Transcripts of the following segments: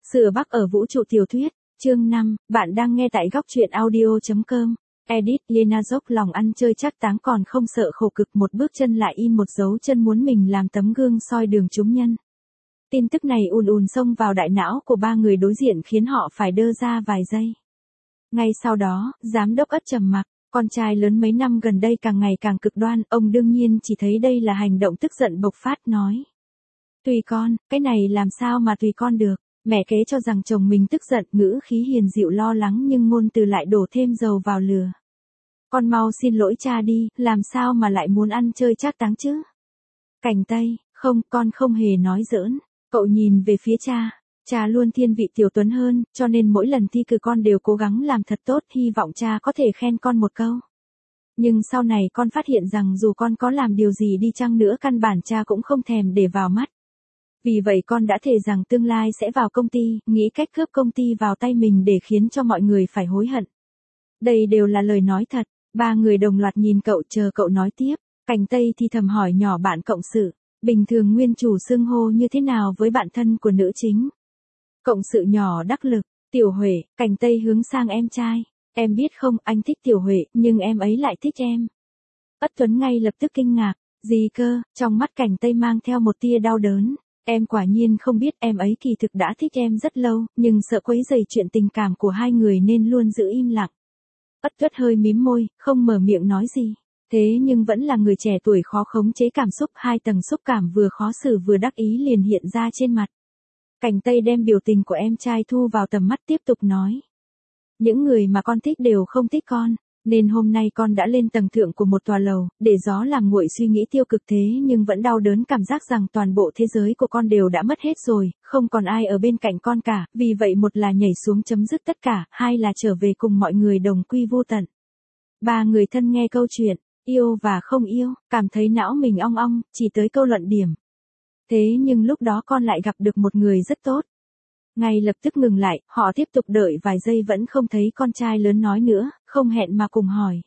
Sửa Bắc ở vũ trụ tiểu thuyết, chương 5, bạn đang nghe tại góc truyện audio.com. Edit Lena dốc lòng ăn chơi chắc táng còn không sợ khổ cực, một bước chân lại in một dấu chân, muốn mình làm tấm gương soi đường chúng nhân. Tin tức này ùn ùn xông vào đại não của ba người đối diện khiến họ phải đơ ra vài giây. Ngay sau đó, giám đốc Ất trầm mặc, con trai lớn mấy năm gần đây càng ngày càng cực đoan, ông đương nhiên chỉ thấy đây là hành động tức giận bộc phát, nói. Tùy con, cái này làm sao mà tùy con được. Mẹ kế cho rằng chồng mình tức giận, ngữ khí hiền dịu lo lắng nhưng ngôn từ lại đổ thêm dầu vào lửa. Con mau xin lỗi cha đi, làm sao mà lại muốn ăn chơi trác táng chứ? Cảnh Tây, không, con không hề nói giỡn. Cậu nhìn về phía cha. Cha luôn thiên vị Tiểu Tuấn hơn, cho nên mỗi lần thi cử con đều cố gắng làm thật tốt, hy vọng cha có thể khen con một câu. Nhưng sau này con phát hiện rằng dù con có làm điều gì đi chăng nữa căn bản cha cũng không thèm để vào mắt. Vì vậy con đã thề rằng tương lai sẽ vào công ty, nghĩ cách cướp công ty vào tay mình để khiến cho mọi người phải hối hận. Đây đều là lời nói thật. Ba người đồng loạt nhìn cậu chờ cậu nói tiếp. Cảnh Tây thì thầm hỏi nhỏ bạn cộng sự, bình thường nguyên chủ xưng hô như thế nào với bạn thân của nữ chính? Cộng sự nhỏ đắc lực, Tiểu Huệ. Cảnh Tây hướng sang em trai. Em biết không, anh thích Tiểu Huệ, nhưng em ấy lại thích em. Ất Tuấn ngay lập tức kinh ngạc. Gì cơ? Trong mắt Cảnh Tây mang theo một tia đau đớn. Em quả nhiên không biết, em ấy kỳ thực đã thích em rất lâu, nhưng sợ quấy rầy chuyện tình cảm của hai người nên luôn giữ im lặng. Ất Tuất hơi mím môi, không mở miệng nói gì. Thế nhưng vẫn là người trẻ tuổi khó khống chế cảm xúc, hai tầng xúc cảm vừa khó xử vừa đắc ý liền hiện ra trên mặt. Cảnh Tây đem biểu tình của em trai thu vào tầm mắt tiếp tục nói. Những người mà con thích đều không thích con. Nên hôm nay con đã lên tầng thượng của một tòa lầu, để gió làm nguội suy nghĩ tiêu cực, thế nhưng vẫn đau đớn cảm giác rằng toàn bộ thế giới của con đều đã mất hết rồi, không còn ai ở bên cạnh con cả, vì vậy một là nhảy xuống chấm dứt tất cả, hai là trở về cùng mọi người đồng quy vô tận. Ba người thân nghe câu chuyện, yêu và không yêu, cảm thấy não mình ong ong, chỉ tới câu luận điểm. Thế nhưng lúc đó con lại gặp được một người rất tốt. Ngay lập tức ngừng lại, họ tiếp tục đợi vài giây vẫn không thấy con trai lớn nói nữa, không hẹn mà cùng hỏi.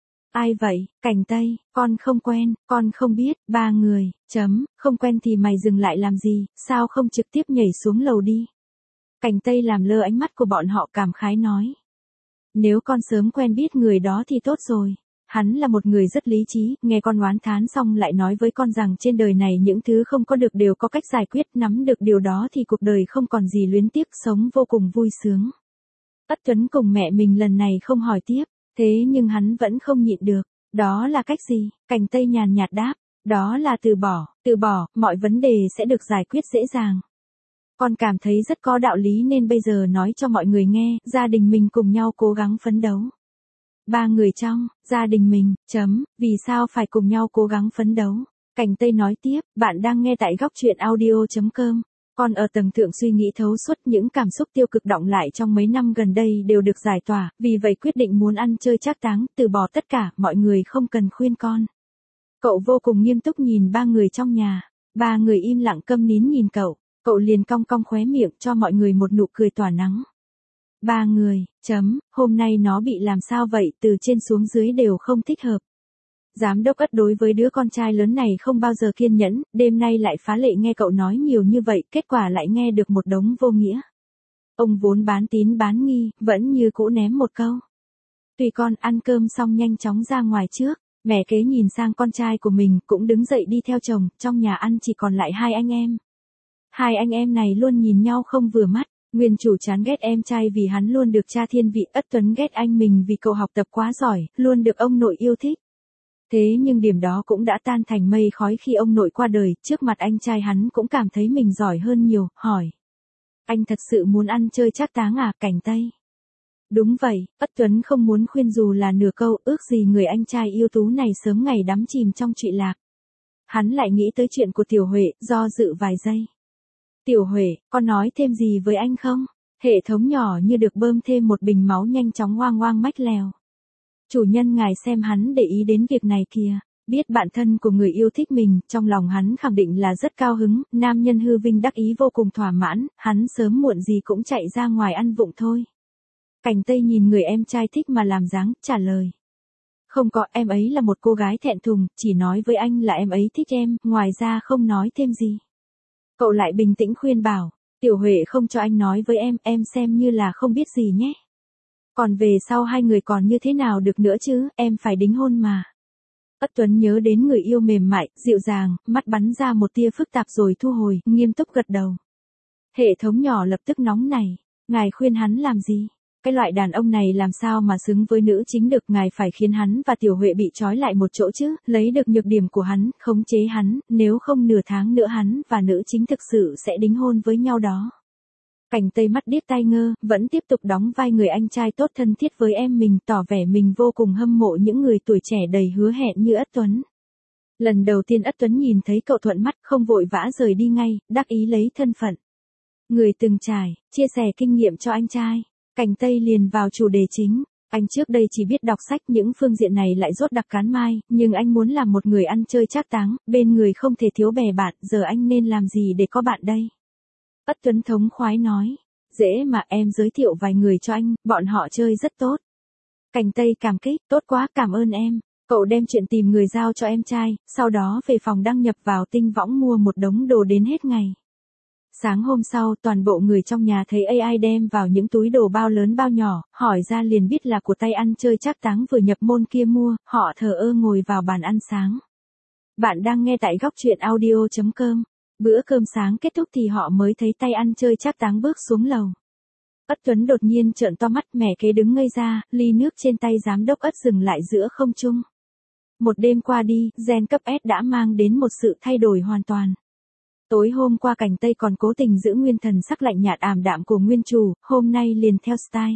Ai vậy? Cảnh Tây, con không quen, con không biết. Ba người, không quen thì mày dừng lại làm gì, sao không trực tiếp nhảy xuống lầu đi? Cảnh Tây làm lơ ánh mắt của bọn họ, cảm khái nói. Nếu con sớm quen biết người đó thì tốt rồi. Hắn là một người rất lý trí, nghe con oán thán xong lại nói với con rằng trên đời này những thứ không có được đều có cách giải quyết, nắm được điều đó thì cuộc đời không còn gì luyến tiếc, sống vô cùng vui sướng. Ất Tuấn cùng mẹ mình lần này không hỏi tiếp, thế nhưng hắn vẫn không nhịn được. Đó là cách gì? Cảnh Tây nhàn nhạt đáp, đó là từ bỏ, mọi vấn đề sẽ được giải quyết dễ dàng. Con cảm thấy rất có đạo lý nên bây giờ nói cho mọi người nghe, gia đình mình cùng nhau cố gắng phấn đấu. Ba người trong, gia đình mình, vì sao phải cùng nhau cố gắng phấn đấu? Cảnh Tây nói tiếp, bạn đang nghe tại góc truyện audio.com. Con ở tầng thượng suy nghĩ thấu suốt, những cảm xúc tiêu cực đọng lại trong mấy năm gần đây đều được giải tỏa, vì vậy quyết định muốn ăn chơi trác táng, từ bỏ tất cả, mọi người không cần khuyên con. Cậu vô cùng nghiêm túc nhìn ba người trong nhà. Ba người im lặng câm nín nhìn cậu liền cong cong khóe miệng cho mọi người một nụ cười tỏa nắng. Ba người, hôm nay nó bị làm sao vậy, từ trên xuống dưới đều không thích hợp. Giám đốc Ất đối với đứa con trai lớn này không bao giờ kiên nhẫn, đêm nay lại phá lệ nghe cậu nói nhiều như vậy, kết quả lại nghe được một đống vô nghĩa. Ông vốn bán tín bán nghi, vẫn như cũ ném một câu. Tùy con, ăn cơm xong nhanh chóng ra ngoài trước. Mẹ kế nhìn sang con trai của mình cũng đứng dậy đi theo chồng, trong nhà ăn chỉ còn lại hai anh em. Hai anh em này luôn nhìn nhau không vừa mắt. Nguyên chủ chán ghét em trai vì hắn luôn được cha thiên vị, Ất Tuấn ghét anh mình vì cậu học tập quá giỏi, luôn được ông nội yêu thích. Thế nhưng điểm đó cũng đã tan thành mây khói khi ông nội qua đời, trước mặt anh trai hắn cũng cảm thấy mình giỏi hơn nhiều, hỏi. Anh thật sự muốn ăn chơi trác táng à, Cảnh Tây? Đúng vậy, Ất Tuấn không muốn khuyên dù là nửa câu, ước gì người anh trai ưu tú này sớm ngày đắm chìm trong trụy lạc. Hắn lại nghĩ tới chuyện của Tiểu Huệ, do dự vài giây. Tiểu Huệ, con nói thêm gì với anh không? Hệ thống nhỏ như được bơm thêm một bình máu nhanh chóng oang oang mách lèo. Chủ nhân ngài xem hắn để ý đến việc này kìa. Biết bạn thân của người yêu thích mình, trong lòng hắn khẳng định là rất cao hứng, nam nhân hư vinh đắc ý vô cùng thỏa mãn, hắn sớm muộn gì cũng chạy ra ngoài ăn vụng thôi. Cảnh Tây nhìn người em trai thích mà làm dáng, trả lời. Không có, em ấy là một cô gái thẹn thùng, chỉ nói với anh là em ấy thích em, ngoài ra không nói thêm gì. Cậu lại bình tĩnh khuyên bảo, Tiểu Huệ không cho anh nói với em xem như là không biết gì nhé. Còn về sau hai người còn như thế nào được nữa chứ, em phải đính hôn mà. Ất Tuấn nhớ đến người yêu mềm mại, dịu dàng, mắt bắn ra một tia phức tạp rồi thu hồi, nghiêm túc gật đầu. Hệ thống nhỏ lập tức nóng nảy, ngài khuyên hắn làm gì? Cái loại đàn ông này làm sao mà xứng với nữ chính được, ngài phải khiến hắn và Tiểu Huệ bị trói lại một chỗ chứ, lấy được nhược điểm của hắn, khống chế hắn, nếu không nửa tháng nữa hắn và nữ chính thực sự sẽ đính hôn với nhau đó. Cảnh Tây mắt điếc tai ngơ, vẫn tiếp tục đóng vai người anh trai tốt thân thiết với em mình, tỏ vẻ mình vô cùng hâm mộ những người tuổi trẻ đầy hứa hẹn như Ất Tuấn. Lần đầu tiên Ất Tuấn nhìn thấy cậu thuận mắt, không vội vã rời đi ngay, đắc ý lấy thân phận người từng trải, chia sẻ kinh nghiệm cho anh trai. Cảnh Tây liền vào chủ đề chính. Anh trước đây chỉ biết đọc sách, những phương diện này lại rốt đặc cán mai, nhưng anh muốn làm một người ăn chơi trác táng, bên người không thể thiếu bè bạn, giờ anh nên làm gì để có bạn đây? Ất Tuấn thống khoái nói, dễ mà, em giới thiệu vài người cho anh, bọn họ chơi rất tốt. Cảnh Tây cảm kích, tốt quá, cảm ơn em. Cậu đem chuyện tìm người giao cho em trai, sau đó về phòng đăng nhập vào tinh võng mua một đống đồ đến hết ngày. Sáng hôm sau, toàn bộ người trong nhà thấy AI đem vào những túi đồ bao lớn bao nhỏ, hỏi ra liền biết là của tay ăn chơi trác táng vừa nhập môn kia mua, họ thờ ơ ngồi vào bàn ăn sáng. Bạn đang nghe tại góc truyện audio.com. Bữa cơm sáng kết thúc thì họ mới thấy tay ăn chơi trác táng bước xuống lầu. Ất Tuấn đột nhiên trợn to mắt, mẹ kế đứng ngây ra, ly nước trên tay giám đốc Ất dừng lại giữa không trung. Một đêm qua đi, gen cấp S đã mang đến một sự thay đổi hoàn toàn. Tối hôm qua Cảnh Tây còn cố tình giữ nguyên thần sắc lạnh nhạt ảm đạm của nguyên chủ, hôm nay liền theo style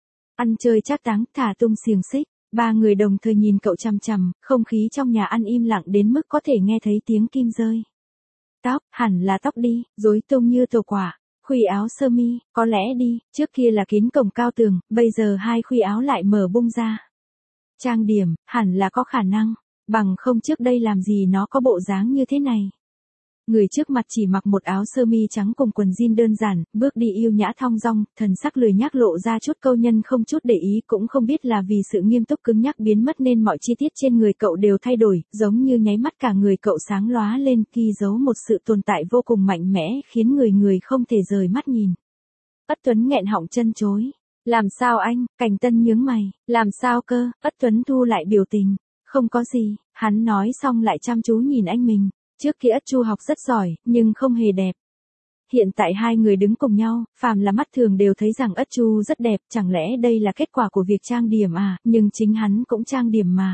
ăn chơi trác táng, thả tung xiềng xích. Ba người đồng thời nhìn cậu chằm chằm, không khí trong nhà ăn im lặng đến mức có thể nghe thấy tiếng kim rơi. Tóc, hẳn là tóc đi, rối tung như tổ quả. Khuy áo sơ mi, có lẽ đi, trước kia là kín cổng cao tường, bây giờ hai khuy áo lại mở bung ra. Trang điểm, hẳn là có khả năng, bằng không trước đây làm gì nó có bộ dáng như thế này. Người trước mặt chỉ mặc một áo sơ mi trắng cùng quần jean đơn giản, bước đi yêu nhã thong dong, thần sắc lười nhác lộ ra chút câu nhân không chút để ý, cũng không biết là vì sự nghiêm túc cứng nhắc biến mất nên mọi chi tiết trên người cậu đều thay đổi, giống như nháy mắt cả người cậu sáng lóa lên, ghi dấu một sự tồn tại vô cùng mạnh mẽ, khiến người không thể rời mắt nhìn. Ất Tuấn nghẹn họng chân chối. Làm sao anh? Cảnh Tân nhướng mày. Làm sao cơ? Ất Tuấn thu lại biểu tình. Không có gì, hắn nói xong lại chăm chú nhìn anh mình. Trước kia Ất Chu học rất giỏi, nhưng không hề đẹp. Hiện tại hai người đứng cùng nhau, phàm là mắt thường đều thấy rằng Ất Chu rất đẹp, chẳng lẽ đây là kết quả của việc trang điểm à, nhưng chính hắn cũng trang điểm mà.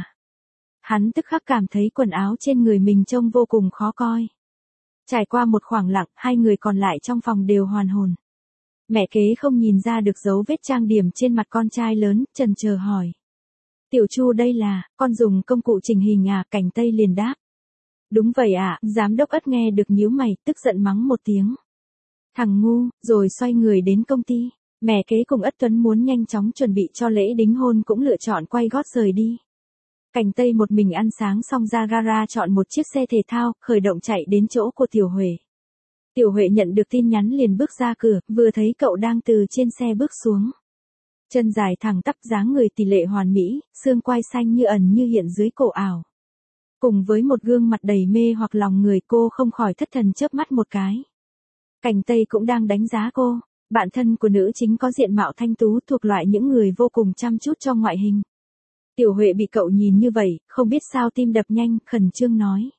Hắn tức khắc cảm thấy quần áo trên người mình trông vô cùng khó coi. Trải qua một khoảng lặng, hai người còn lại trong phòng đều hoàn hồn. Mẹ kế không nhìn ra được dấu vết trang điểm trên mặt con trai lớn, chần chờ hỏi. Tiểu Chu đây là, con dùng công cụ chỉnh hình à? Cảnh Tây liền đáp. Đúng vậy ạ, giám đốc Ất nghe được nhíu mày, tức giận mắng một tiếng. Thằng ngu, rồi xoay người đến công ty. Mẹ kế cùng Ất Tuấn muốn nhanh chóng chuẩn bị cho lễ đính hôn cũng lựa chọn quay gót rời đi. Cảnh Tây một mình ăn sáng xong ra gara chọn một chiếc xe thể thao, khởi động chạy đến chỗ của Tiểu Huệ. Tiểu Huệ nhận được tin nhắn liền bước ra cửa, vừa thấy cậu đang từ trên xe bước xuống. Chân dài thẳng tắp, dáng người tỷ lệ hoàn mỹ, xương quai xanh như ẩn như hiện dưới cổ ảo. Cùng với một gương mặt đầy mê hoặc lòng người, cô không khỏi thất thần chớp mắt một cái. Cảnh Tây cũng đang đánh giá cô. Bạn thân của nữ chính có diện mạo thanh tú, thuộc loại những người vô cùng chăm chút cho ngoại hình. Tiểu Huệ bị cậu nhìn như vậy, không biết sao tim đập nhanh, khẩn trương nói.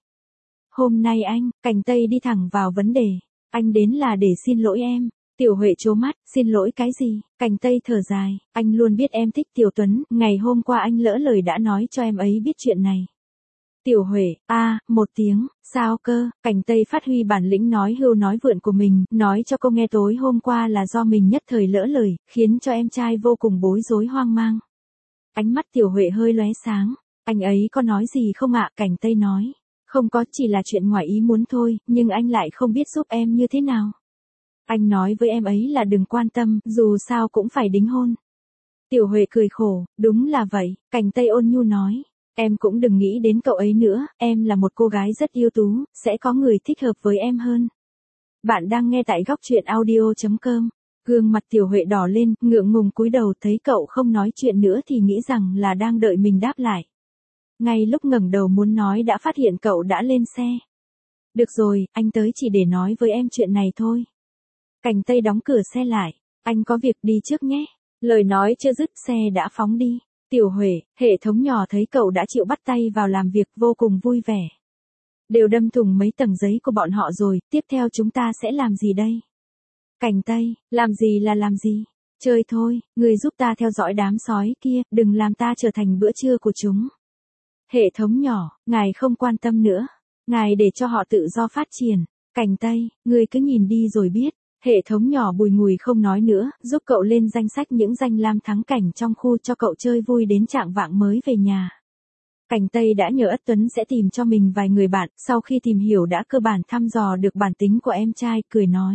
Hôm nay anh, Cảnh Tây đi thẳng vào vấn đề. Anh đến là để xin lỗi em. Tiểu Huệ trố mắt, xin lỗi cái gì? Cảnh Tây thở dài, anh luôn biết em thích Tiểu Tuấn, ngày hôm qua anh lỡ lời đã nói cho em ấy biết chuyện này. Tiểu Huệ, một tiếng, sao cơ? Cảnh Tây phát huy bản lĩnh nói hưu nói vượn của mình, nói cho cô nghe tối hôm qua là do mình nhất thời lỡ lời, khiến cho em trai vô cùng bối rối hoang mang. Ánh mắt Tiểu Huệ hơi lóe sáng, anh ấy có nói gì không ạ? Cảnh Tây nói, không có, chỉ là chuyện ngoài ý muốn thôi, nhưng anh lại không biết giúp em như thế nào. Anh nói với em ấy là đừng quan tâm, dù sao cũng phải đính hôn. Tiểu Huệ cười khổ, đúng là vậy, Cảnh Tây ôn nhu nói. Em cũng đừng nghĩ đến cậu ấy nữa, em là một cô gái rất ưu tú, sẽ có người thích hợp với em hơn. Bạn đang nghe tại góc truyện audio.com. Gương mặt Tiểu Huệ đỏ lên, ngượng ngùng cúi đầu, thấy cậu không nói chuyện nữa thì nghĩ rằng là đang đợi mình đáp lại. Ngay lúc ngẩng đầu muốn nói đã phát hiện cậu đã lên xe. Được rồi, anh tới chỉ để nói với em chuyện này thôi. Cảnh Tây đóng cửa xe lại. Anh có việc đi trước nhé. Lời nói chưa dứt xe đã phóng đi. Tiểu Huệ, hệ thống nhỏ thấy cậu đã chịu bắt tay vào làm việc vô cùng vui vẻ. Đều đâm thủng mấy tầng giấy của bọn họ rồi, tiếp theo chúng ta sẽ làm gì đây? Cảnh Tây, làm gì là làm gì? Chơi thôi, người giúp ta theo dõi đám sói kia, đừng làm ta trở thành bữa trưa của chúng. Hệ thống nhỏ, ngài không quan tâm nữa. Ngài để cho họ tự do phát triển. Cảnh Tây, người cứ nhìn đi rồi biết. Hệ thống nhỏ bùi ngùi không nói nữa, giúp cậu lên danh sách những danh lam thắng cảnh trong khu cho cậu chơi vui đến trạng vạng mới về nhà. Cảnh Tây đã nhờ Ất Tuấn sẽ tìm cho mình vài người bạn, sau khi tìm hiểu đã cơ bản thăm dò được bản tính của em trai, cười nói.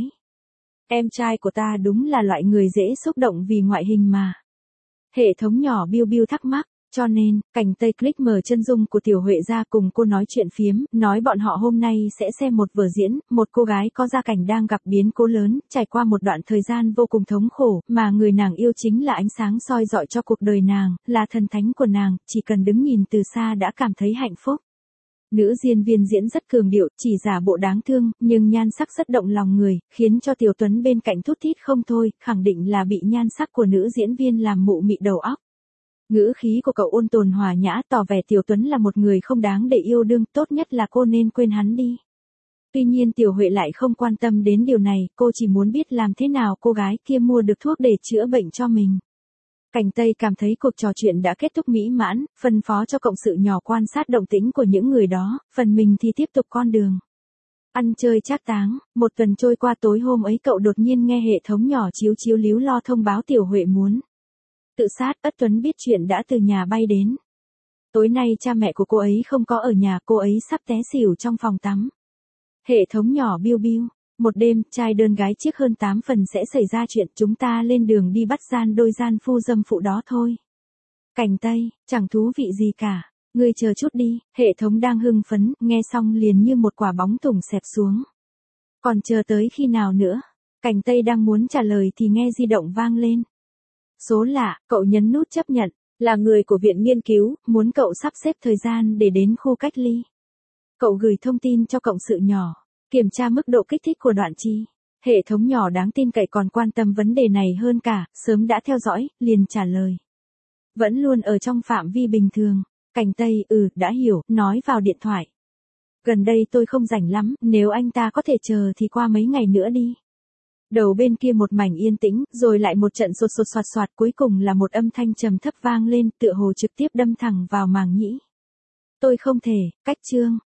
Em trai của ta đúng là loại người dễ xúc động vì ngoại hình mà. Hệ thống nhỏ biu biu thắc mắc, cho nên, Cảnh Tây click mở chân dung của Tiểu Huệ ra cùng cô nói chuyện phiếm, nói bọn họ hôm nay sẽ xem một vở diễn, một cô gái có gia cảnh đang gặp biến cố lớn, trải qua một đoạn thời gian vô cùng thống khổ, mà người nàng yêu chính là ánh sáng soi rọi cho cuộc đời nàng, là thần thánh của nàng, chỉ cần đứng nhìn từ xa đã cảm thấy hạnh phúc. Nữ diễn viên diễn rất cường điệu, chỉ giả bộ đáng thương, nhưng nhan sắc rất động lòng người, khiến cho Tiểu Tuấn bên cạnh thút thít không thôi, khẳng định là bị nhan sắc của nữ diễn viên làm mụ mị đầu óc. Ngữ khí của cậu ôn tồn hòa nhã tỏ vẻ Tiểu Tuấn là một người không đáng để yêu đương, tốt nhất là cô nên quên hắn đi. Tuy nhiên Tiểu Huệ lại không quan tâm đến điều này, cô chỉ muốn biết làm thế nào cô gái kia mua được thuốc để chữa bệnh cho mình. Cảnh Tây cảm thấy cuộc trò chuyện đã kết thúc mỹ mãn, phân phó cho cộng sự nhỏ quan sát động tĩnh của những người đó, phần mình thì tiếp tục con đường. Ăn chơi trác táng, một tuần trôi qua tối hôm ấy cậu đột nhiên nghe hệ thống nhỏ chiếu chiếu líu lo thông báo Tiểu Huệ muốn tự sát. Ất Tuấn biết chuyện đã từ nhà bay đến. Tối nay cha mẹ của cô ấy không có ở nhà, cô ấy sắp té xỉu trong phòng tắm. Hệ thống nhỏ biu biu. Một đêm, trai đơn gái chiếc hơn 8 phần sẽ xảy ra chuyện, chúng ta lên đường đi bắt gian đôi gian phu dâm phụ đó thôi. Cảnh Tây, chẳng thú vị gì cả. Ngươi chờ chút đi, hệ thống đang hưng phấn, nghe xong liền như một quả bóng thủng xẹp xuống. Còn chờ tới khi nào nữa? Cảnh Tây đang muốn trả lời thì nghe di động vang lên. Số lạ, cậu nhấn nút chấp nhận, là người của viện nghiên cứu, muốn cậu sắp xếp thời gian để đến khu cách ly. Cậu gửi thông tin cho cộng sự nhỏ, kiểm tra mức độ kích thích của đoạn chi. Hệ thống nhỏ đáng tin cậy còn quan tâm vấn đề này hơn cả, sớm đã theo dõi, liền trả lời. Vẫn luôn ở trong phạm vi bình thường. Cảnh Tây, đã hiểu, nói vào điện thoại. Gần đây tôi không rảnh lắm, nếu anh ta có thể chờ thì qua mấy ngày nữa đi. Đầu bên kia một mảnh yên tĩnh, rồi lại một trận sột sột soạt soạt, cuối cùng là một âm thanh trầm thấp vang lên, tựa hồ trực tiếp đâm thẳng vào màng nhĩ. Tôi không thể, cách chương.